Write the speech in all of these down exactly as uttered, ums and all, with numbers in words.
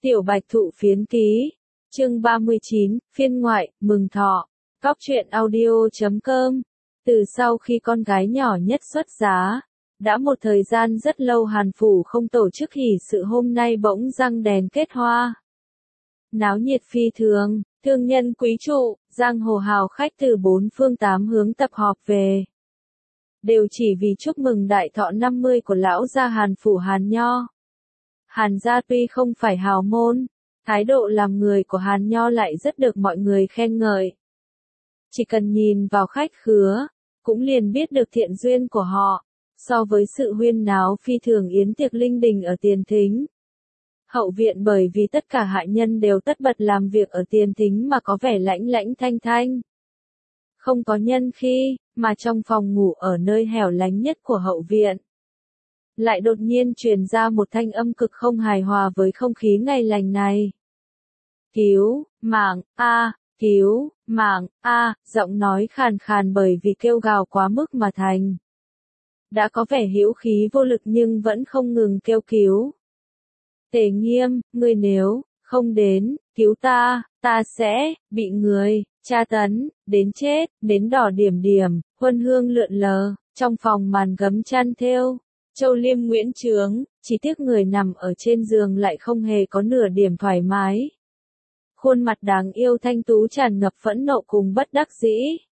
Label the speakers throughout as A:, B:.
A: Tiểu Bạch Thụ Phiến Ký, chương ba mươi chín, phiên ngoại, mừng thọ, Cóc truyện audio chấm com. Từ sau khi con gái nhỏ nhất xuất giá, đã một thời gian rất lâu Hàn Phủ không tổ chức hỷ sự, hôm nay bỗng răng đèn kết hoa. Náo nhiệt phi thường, thương nhân quý trụ, giang hồ hào khách từ bốn phương tám hướng tập họp về. Đều chỉ vì chúc mừng đại thọ năm mươi của lão gia Hàn Phủ Hàn Nho. Hàn gia tuy không phải hào môn, thái độ làm người của Hàn Nho lại rất được mọi người khen ngợi. Chỉ cần nhìn vào khách khứa, cũng liền biết được thiện duyên của họ. So với sự huyên náo phi thường yến tiệc linh đình ở tiền thính, hậu viện bởi vì tất cả hạ nhân đều tất bật làm việc ở tiền thính mà có vẻ lãnh lãnh thanh thanh. Không có nhân khí, mà trong phòng ngủ ở nơi hẻo lánh nhất của hậu viện, lại đột nhiên truyền ra một thanh âm cực không hài hòa với không khí ngày lành này. Cứu, mạng, a, cứu, mạng, a, giọng nói khàn khàn bởi vì kêu gào quá mức mà thành. Đã có vẻ hữu khí vô lực nhưng vẫn không ngừng kêu cứu. Tề Nghiêm, ngươi nếu không đến cứu ta, ta sẽ bị người tra tấn đến chết, đến đỏ điểm điểm, huân hương lượn lờ, trong phòng màn gấm chăn thêu, Châu Liêm Nguyễn Trướng, chỉ tiếc người nằm ở trên giường lại không hề có nửa điểm thoải mái. Khuôn mặt đáng yêu thanh tú tràn ngập phẫn nộ cùng bất đắc dĩ.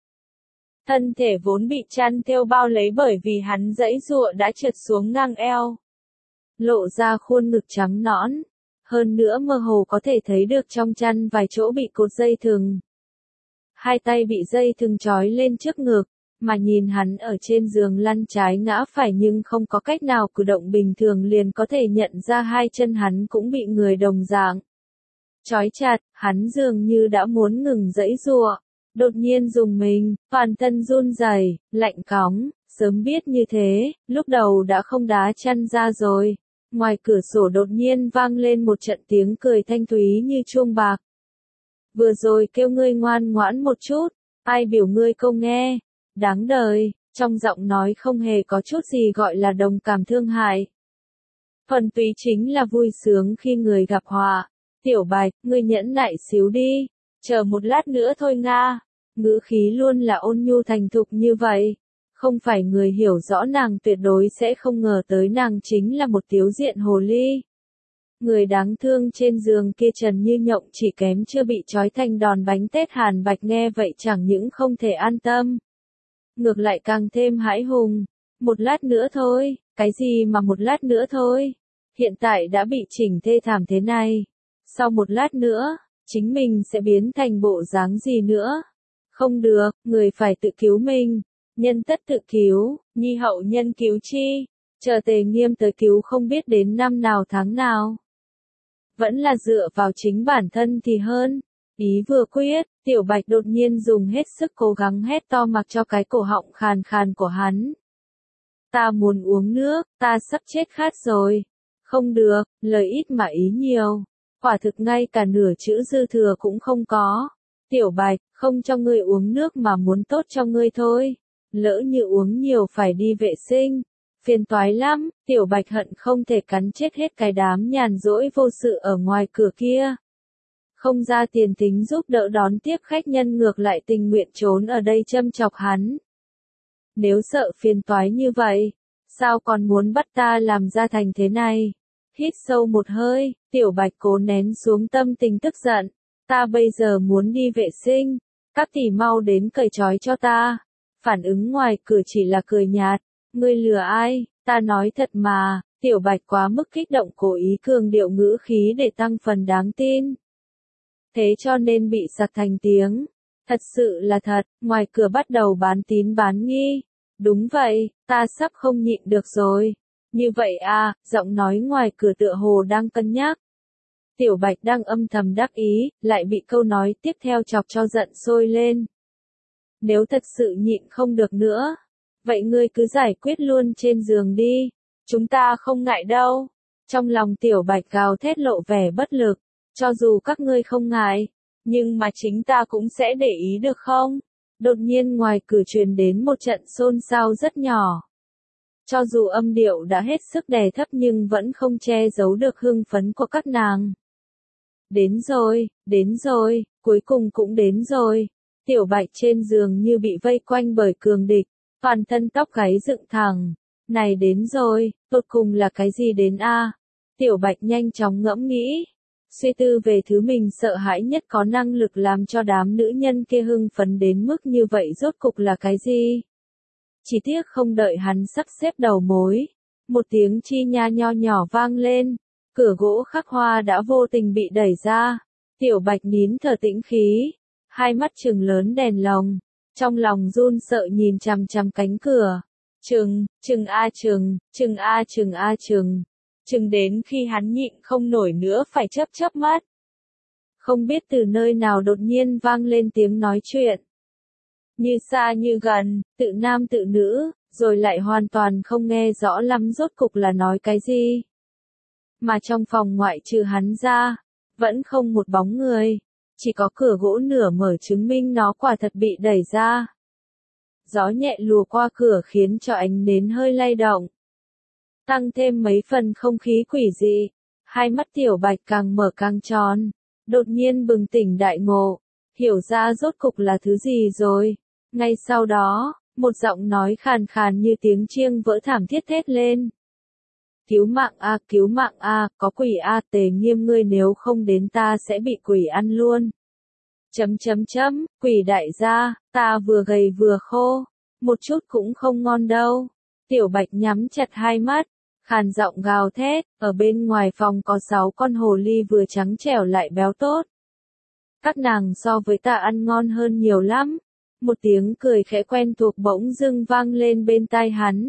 A: Thân thể vốn bị chăn thêu bao lấy bởi vì hắn giãy giụa đã trượt xuống ngang eo, lộ ra khuôn ngực trắng nõn, hơn nữa mơ hồ có thể thấy được trong chăn vài chỗ bị cột dây thừng. Hai tay bị dây thừng trói lên trước ngực, mà nhìn hắn ở trên giường lăn trái ngã phải nhưng không có cách nào cử động bình thường, liền có thể nhận ra hai chân hắn cũng bị người đồng dạng trói chặt. Hắn dường như đã muốn ngừng giãy giụa, đột nhiên rùng mình, toàn thân run rẩy, lạnh cóng. Sớm biết như thế, lúc đầu đã không đá chăn ra rồi. Ngoài cửa sổ đột nhiên vang lên một trận tiếng cười thanh thúy như chuông bạc. Vừa rồi kêu ngươi ngoan ngoãn một chút, ai biểu ngươi không nghe. Đáng đời, trong giọng nói không hề có chút gì gọi là đồng cảm thương hại. Phần túy chính là vui sướng khi người gặp họa. Tiểu Bạch, ngươi nhẫn nại xíu đi, chờ một lát nữa thôi nga. Ngữ khí luôn là ôn nhu thành thục như vậy. Không phải người hiểu rõ nàng tuyệt đối sẽ không ngờ tới nàng chính là một tiếu diện hồ ly. Người đáng thương trên giường kia trần như nhộng chỉ kém chưa bị trói thành đòn bánh tét. Hàn Bạch nghe vậy chẳng những không thể an tâm, ngược lại càng thêm hãi hùng. Một lát nữa thôi, cái gì mà một lát nữa thôi, hiện tại đã bị chỉnh thê thảm thế này, sau một lát nữa, chính mình sẽ biến thành bộ dáng gì nữa? Không được, người phải tự cứu mình, nhân tất tự cứu, nhi hậu nhân cứu chi, chờ Tề Nghiêm tới cứu không biết đến năm nào tháng nào. Vẫn là dựa vào chính bản thân thì hơn. Ý vừa quyết, Tiểu Bạch đột nhiên dùng hết sức cố gắng hét to mặc cho cái cổ họng khàn khàn của hắn. Ta muốn uống nước, ta sắp chết khát rồi. Không được, lời ít mà ý nhiều. Quả thực ngay cả nửa chữ dư thừa cũng không có. Tiểu Bạch, không cho ngươi uống nước mà muốn tốt cho ngươi thôi. Lỡ như uống nhiều phải đi vệ sinh. Phiền toái lắm, Tiểu Bạch hận không thể cắn chết hết cái đám nhàn rỗi vô sự ở ngoài cửa kia. Không ra tiền thính giúp đỡ đón tiếp khách nhân, ngược lại tình nguyện trốn ở đây châm chọc hắn. Nếu sợ phiền toái như vậy, sao còn muốn bắt ta làm ra thành thế này? Hít sâu một hơi, Tiểu Bạch cố nén xuống tâm tình tức giận. Ta bây giờ muốn đi vệ sinh, các tỷ mau đến cởi trói cho ta. Phản ứng ngoài cửa chỉ là cười nhạt. Ngươi lừa ai, ta nói thật mà. Tiểu Bạch quá mức kích động cố ý cường điệu ngữ khí để tăng phần đáng tin. Thế cho nên bị sặc thành tiếng. Thật sự là thật, ngoài cửa bắt đầu bán tín bán nghi. Đúng vậy, ta sắp không nhịn được rồi. Như vậy à, giọng nói ngoài cửa tựa hồ đang cân nhắc. Tiểu Bạch đang âm thầm đắc ý, lại bị câu nói tiếp theo chọc cho giận sôi lên. Nếu thật sự nhịn không được nữa, vậy ngươi cứ giải quyết luôn trên giường đi. Chúng ta không ngại đâu. Trong lòng Tiểu Bạch gào thét lộ vẻ bất lực. Cho dù các ngươi không ngại, nhưng mà chính ta cũng sẽ để ý được không? Đột nhiên ngoài cửa truyền đến một trận xôn xao rất nhỏ. Cho dù âm điệu đã hết sức đè thấp nhưng vẫn không che giấu được hưng phấn của các nàng. Đến rồi, đến rồi, cuối cùng cũng đến rồi. Tiểu Bạch trên giường như bị vây quanh bởi cường địch, toàn thân tóc gáy dựng thẳng. Này đến rồi, tột cùng là cái gì đến a? Tiểu Bạch nhanh chóng ngẫm nghĩ, suy tư về thứ mình sợ hãi nhất có năng lực làm cho đám nữ nhân kia hưng phấn đến mức như vậy rốt cục là cái gì? Chỉ tiếc không đợi hắn sắp xếp đầu mối, một tiếng chi nha nho nhỏ vang lên, cửa gỗ khắc hoa đã vô tình bị đẩy ra. Tiểu Bạch nín thở tĩnh khí, hai mắt trừng lớn đèn lồng, trong lòng run sợ nhìn chằm chằm cánh cửa. Trừng, trừng a trừng, trừng a trừng a trừng, trừng đến khi hắn nhịn không nổi nữa phải chớp chớp mắt. Không biết từ nơi nào đột nhiên vang lên tiếng nói chuyện. Như xa như gần, tự nam tự nữ, rồi lại hoàn toàn không nghe rõ lắm rốt cục là nói cái gì. Mà trong phòng ngoại trừ hắn ra, vẫn không một bóng người, chỉ có cửa gỗ nửa mở chứng minh nó quả thật bị đẩy ra. Gió nhẹ lùa qua cửa khiến cho ánh nến hơi lay động, tăng thêm mấy phần không khí quỷ dị. Hai mắt Tiểu Bạch càng mở càng tròn, đột nhiên bừng tỉnh đại ngộ, hiểu ra rốt cục là thứ gì rồi. Ngay sau đó, một giọng nói khàn khàn như tiếng chiêng vỡ thảm thiết thét lên. Cứu mạng a, cứu mạng a, có quỷ a, Tề Nghiêm ngươi nếu không đến ta sẽ bị quỷ ăn luôn. Chấm chấm chấm, quỷ đại gia, ta vừa gầy vừa khô, một chút cũng không ngon đâu. Tiểu Bạch nhắm chặt hai mắt, khàn giọng gào thét, ở bên ngoài phòng có sáu con hồ ly vừa trắng trẻo lại béo tốt. Các nàng so với ta ăn ngon hơn nhiều lắm. Một tiếng cười khẽ quen thuộc bỗng dưng vang lên bên tai hắn.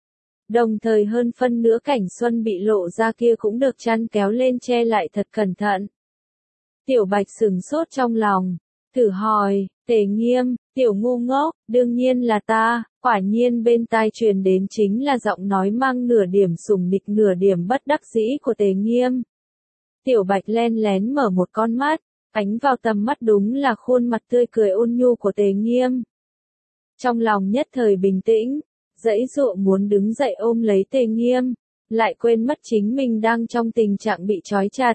A: Đồng thời hơn phân nửa cảnh xuân bị lộ ra kia cũng được chăn kéo lên che lại thật cẩn thận. Tiểu Bạch sửng sốt trong lòng, thử hỏi, Tề Nghiêm, tiểu ngu ngốc, đương nhiên là ta. Quả nhiên bên tai truyền đến chính là giọng nói mang nửa điểm sủng nịch nửa điểm bất đắc dĩ của Tề Nghiêm. Tiểu Bạch len lén mở một con mắt, ánh vào tầm mắt đúng là khuôn mặt tươi cười ôn nhu của Tề Nghiêm. Trong lòng nhất thời bình tĩnh, giãy giụa muốn đứng dậy ôm lấy Tề Nghiêm, lại quên mất chính mình đang trong tình trạng bị trói chặt.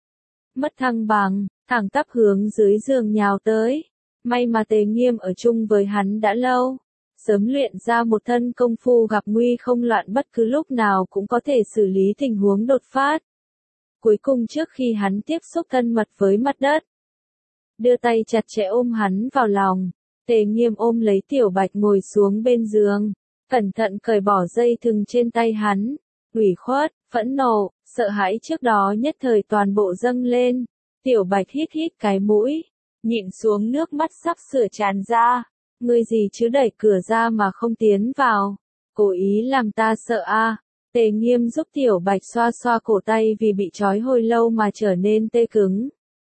A: Mất thăng bằng, thẳng tắp hướng dưới giường nhào tới. May mà Tề Nghiêm ở chung với hắn đã lâu, sớm luyện ra một thân công phu gặp nguy không loạn, bất cứ lúc nào cũng có thể xử lý tình huống đột phát. Cuối cùng trước khi hắn tiếp xúc thân mật với mặt đất, đưa tay chặt chẽ ôm hắn vào lòng, Tề Nghiêm ôm lấy Tiểu Bạch ngồi xuống bên giường, cẩn thận cởi bỏ dây thừng trên tay hắn. Ủy khuất, phẫn nộ, sợ hãi trước đó nhất thời toàn bộ dâng lên. Tiểu Bạch hít hít cái mũi, nhịn xuống nước mắt sắp sửa tràn ra. Ngươi gì chứ, đẩy cửa ra mà không tiến vào, cố ý làm ta sợ a. À. Tề Nghiêm giúp Tiểu Bạch xoa xoa cổ tay vì bị trói hồi lâu mà trở nên tê cứng.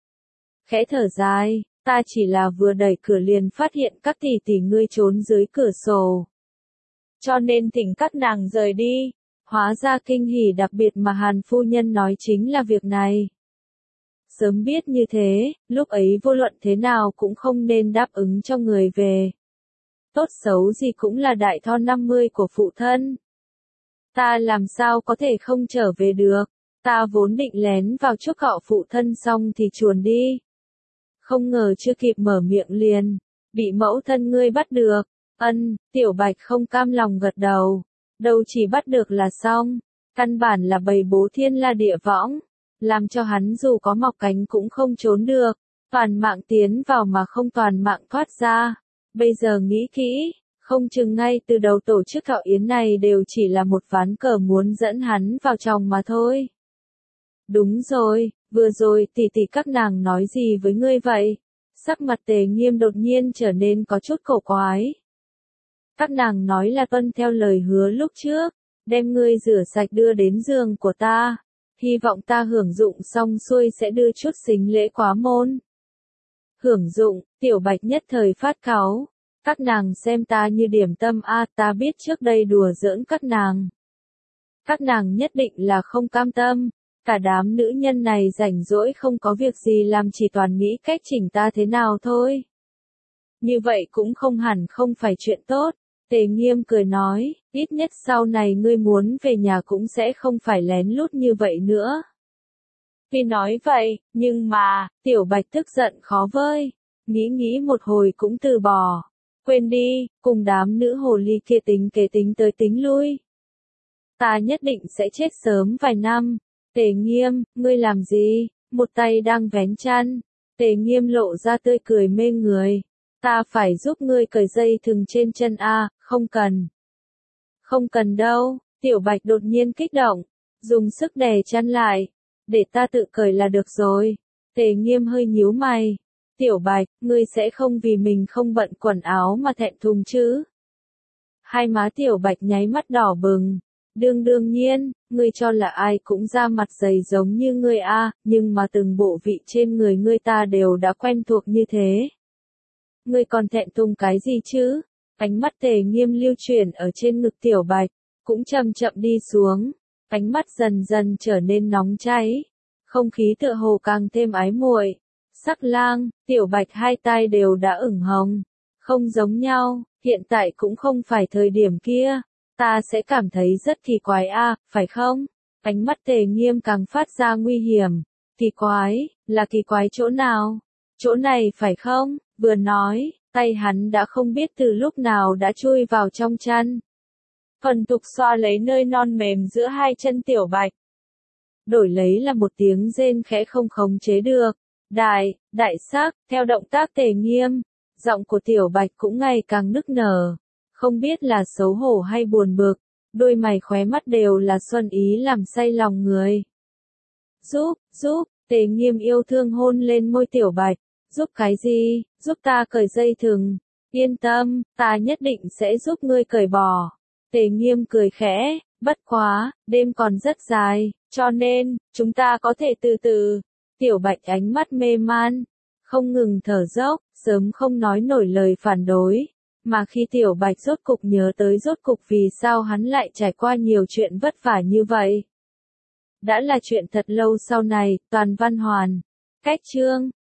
A: Khẽ thở dài, ta chỉ là vừa đẩy cửa liền phát hiện các tỷ tỷ ngươi trốn dưới cửa sổ, cho nên thỉnh các nàng rời đi. Hóa ra kinh hỉ đặc biệt mà Hàn phu nhân nói chính là việc này. Sớm biết như thế, lúc ấy vô luận thế nào cũng không nên đáp ứng cho người về. Tốt xấu gì cũng là đại thọ năm mươi của phụ thân. Ta làm sao có thể không trở về được, ta vốn định lén vào chuốc họ phụ thân xong thì chuồn đi. Không ngờ chưa kịp mở miệng liền, bị mẫu thân ngươi bắt được. Ân, Tiểu Bạch không cam lòng gật đầu, đâu chỉ bắt được là xong, căn bản là bày bố thiên la địa võng, làm cho hắn dù có mọc cánh cũng không trốn được, toàn mạng tiến vào mà không toàn mạng thoát ra. Bây giờ nghĩ kỹ, không chừng ngay từ đầu tổ chức thọ yến này đều chỉ là một ván cờ muốn dẫn hắn vào chòng mà thôi. Đúng rồi, vừa rồi tỷ tỷ các nàng nói gì với ngươi vậy? Sắc mặt Tề Nghiêm đột nhiên trở nên có chút cổ quái. Các nàng nói là tuân theo lời hứa lúc trước, đem ngươi rửa sạch đưa đến giường của ta, hy vọng ta hưởng dụng xong xuôi sẽ đưa chút sính lễ quá môn. Hưởng dụng, Tiểu Bạch nhất thời phát cáu. Các nàng xem ta như điểm tâm a, à, ta biết trước đây đùa giỡn các nàng. Các nàng nhất định là không cam tâm, cả đám nữ nhân này rảnh rỗi không có việc gì làm chỉ toàn nghĩ cách chỉnh ta thế nào thôi. Như vậy cũng không hẳn không phải chuyện tốt. Tề Nghiêm cười nói, ít nhất sau này ngươi muốn về nhà cũng sẽ không phải lén lút như vậy nữa. Phi nói vậy, nhưng mà, Tiểu Bạch tức giận khó vơi. Nghĩ nghĩ một hồi cũng từ bỏ. Quên đi, cùng đám nữ hồ ly kia tính kế tính tới tính lui. Ta nhất định sẽ chết sớm vài năm. Tề Nghiêm, ngươi làm gì? Một tay đang vén chăn. Tề Nghiêm lộ ra tươi cười mê người. Ta phải giúp ngươi cởi dây thừng trên chân a, không cần. Không cần đâu, Tiểu Bạch đột nhiên kích động. Dùng sức đè chăn lại. Để ta tự cởi là được rồi. Tề Nghiêm hơi nhíu mày. Tiểu Bạch, ngươi sẽ không vì mình không bận quần áo mà thẹn thùng chứ? Hai má Tiểu Bạch nháy mắt đỏ bừng. Đương đương nhiên, ngươi cho là ai cũng ra mặt dày giống như ngươi a, nhưng mà từng bộ vị trên người ngươi ta đều đã quen thuộc như thế. Ngươi còn thẹn thùng cái gì chứ? Ánh mắt Tề Nghiêm lưu chuyển ở trên ngực Tiểu Bạch, cũng chậm chậm đi xuống. Ánh mắt dần dần trở nên nóng cháy. Không khí tựa hồ càng thêm ái muội. Sắc lang, Tiểu Bạch hai tay đều đã ửng hồng. Không giống nhau, hiện tại cũng không phải thời điểm kia. Ta sẽ cảm thấy rất kỳ quái a, phải không? Ánh mắt Tề Nghiêm càng phát ra nguy hiểm. Kỳ quái, là kỳ quái chỗ nào? Chỗ này phải không? Vừa nói, tay hắn đã không biết từ lúc nào đã chui vào trong chăn. Phần tục xoa lấy nơi non mềm giữa hai chân Tiểu Bạch. Đổi lấy là một tiếng rên khẽ không khống chế được. Đại, đại sắc, theo động tác Tề Nghiêm, giọng của Tiểu Bạch cũng ngày càng nức nở. Không biết là xấu hổ hay buồn bực, đôi mày khóe mắt đều là xuân ý làm say lòng người. Giúp, giúp, Tề Nghiêm yêu thương hôn lên môi Tiểu Bạch. Giúp cái gì? Giúp ta cởi dây thừng. Yên tâm, ta nhất định sẽ giúp ngươi cởi bỏ. Tề Nghiêm cười khẽ, bất quá, đêm còn rất dài, cho nên, chúng ta có thể từ từ. Tiểu Bạch ánh mắt mê man, không ngừng thở dốc, sớm không nói nổi lời phản đối. Mà khi Tiểu Bạch rốt cục nhớ tới rốt cục vì sao hắn lại trải qua nhiều chuyện vất vả như vậy. Đã là chuyện thật lâu sau này, toàn văn hoàn. Cách chương.